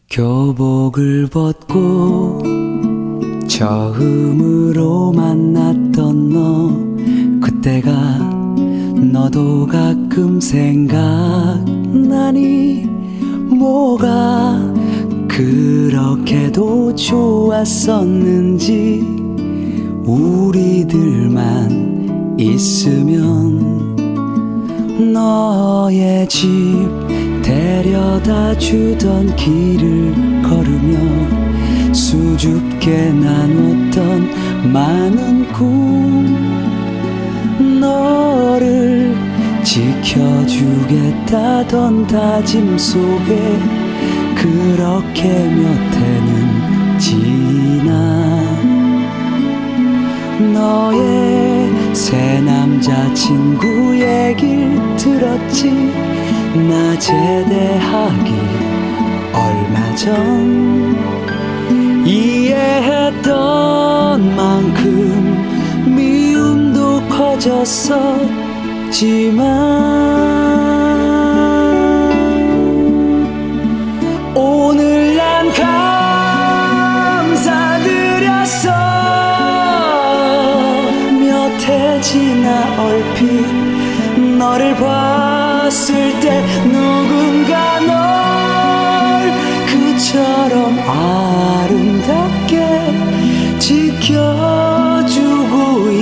교복을 벗고 처음으로 만났던 너, 그때가 너도 가끔 생각나니? 뭐가 그렇게도 좋았었는지. 우리들만 있으면 너의 집 데려다 주던 길을 걸으며 수줍게 나눴던 많은 꿈, 너를 지켜주겠다던 다짐 속에 그렇게 몇 해는 지나. 너의 새 남자친구 얘길 들었지? 나 제대하기 얼마 전. 이해했던 만큼 미움도 커졌었지만 오늘 난 감사드렸어. 몇 해 지나 얼핏 너를 봤을 때 누군가 널 그처럼 아름답게 지켜주고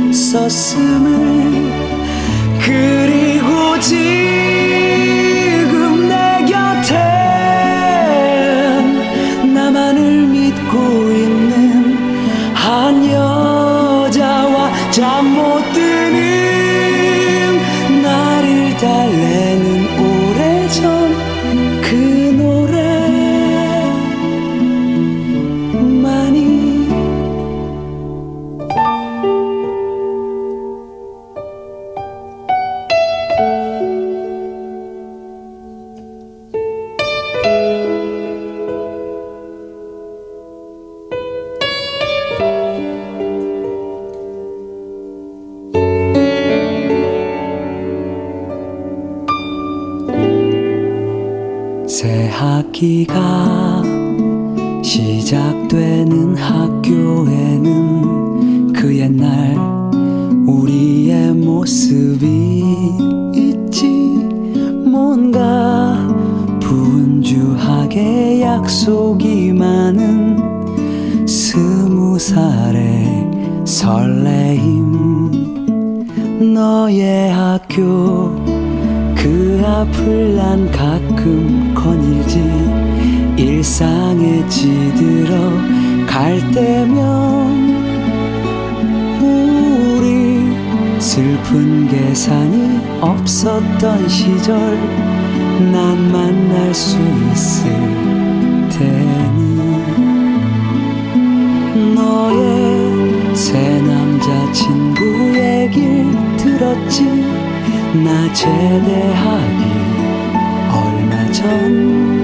있었음을. 그리고 지금 내 곁엔 나만을 믿고 있는 한 여자와 잠 못 드는 나를 달래는 오래전 그 노래만이. 새 학기가 시작되는 학교에는 그 옛날 우리의 모습이 있지. 뭔가 분주하게 약속이 많은 20살의 설레임. 너의 학교 그 앞을 난 가끔 거닐지. 일상에 지들어 갈 때면 우리 슬픈 계산이 없었던 시절 난 만날 수 있을 테니. 너의 새 남자친구 얘길 들었지? 나 제대하기 얼마 전.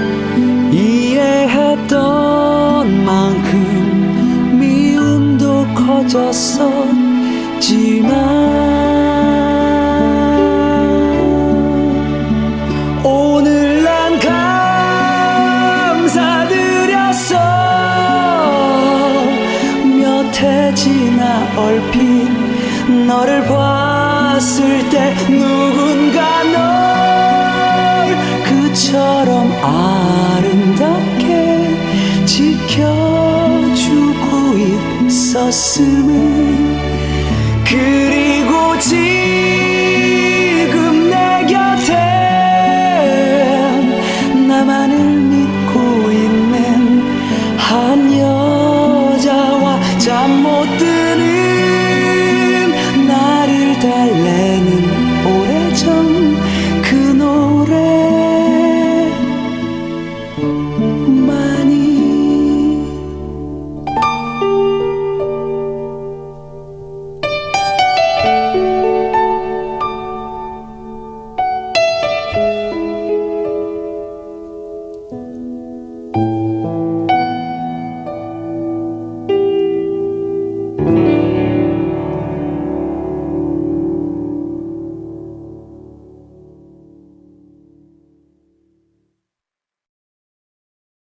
이해했던 만큼 미움도 커졌었지만 오늘 난 감사드렸어. 몇 해 지나 얼핏 너를 봤을 때 누군가 널 그처럼 아름답게 지켜주고 있었음을. 그리고